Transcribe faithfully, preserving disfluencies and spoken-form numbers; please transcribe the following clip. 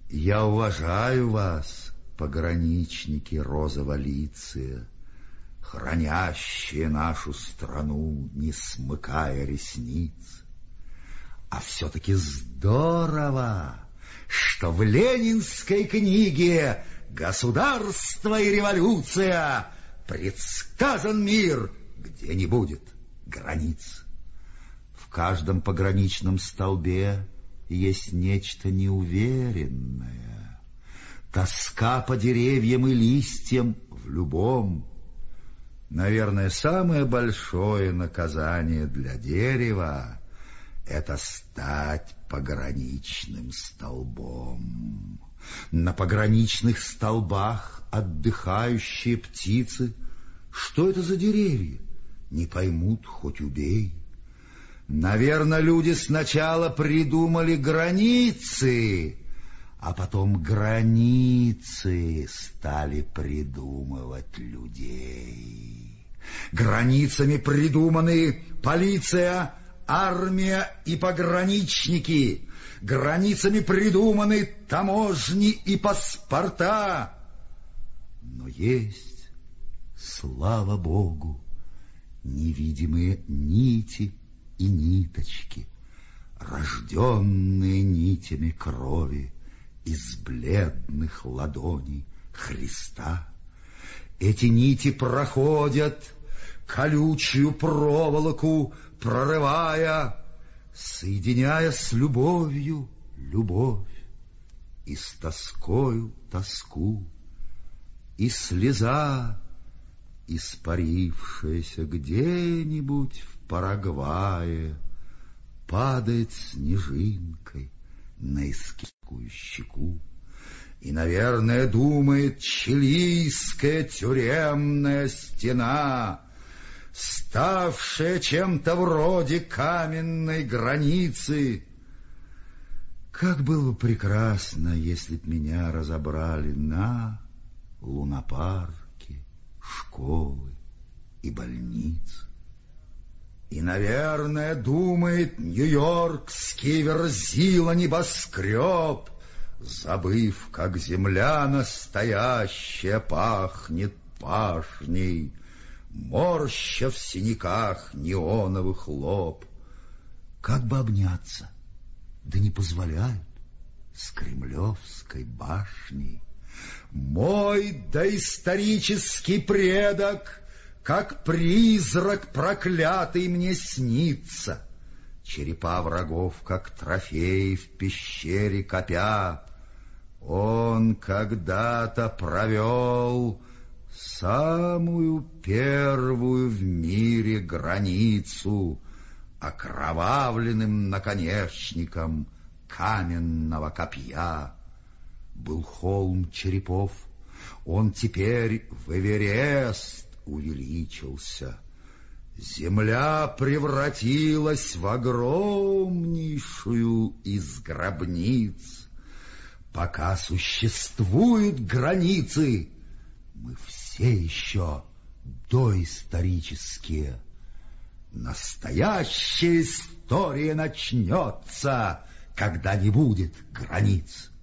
Я уважаю вас, пограничники розоволицые, хранящие нашу страну, не смыкая ресниц. А все-таки здорово, что в ленинской книге «Государство и революция» предсказан мир, где не будет границ. В каждом пограничном столбе есть нечто неуверенное, тоска по деревьям и листьям в любом. Наверное, самое большое наказание для дерева — это стать пограничным столбом. На пограничных столбах отдыхающие птицы. Что это за деревья? Не поймут, хоть убей. Наверное, люди сначала придумали границы, а потом границы стали придумывать людей. Границами придуманы полиция, армия и пограничники. Границами придуманы таможни и паспорта. Но есть, слава Богу, невидимые нити и ниточки, рожденные нитями крови из бледных ладоней Христа. Эти нити проходят колючую проволоку, прорывая, соединяя с любовью любовь, и с тоскою тоску, и слеза, испарившаяся где-нибудь в Парагвае, падает снежинкой на искискую щеку. И, наверное, думает чилийская тюремная стена, ставшая чем-то вроде каменной границы: как было бы прекрасно, если б меня разобрали на лунопарки, школы и больницы. И, наверное, думает нью-йоркский верзила небоскреб, забыв, как земля настоящая пахнет пашней, морща в синяках неоновых лоб. Как бы обняться, да не позволяют с Кремлевской башней. Мой доисторический предок, как призрак проклятый, мне снится. Черепа врагов, как трофеи в пещере копя. Он когда-то провел самую первую в мире границу окровавленным наконечником каменного копья. Был холм черепов, он теперь в Эверест увеличился. Земля превратилась в огромнейшую из гробниц. Пока существуют границы, мы все еще доисторические. Настоящая история начнется, когда не будет границ.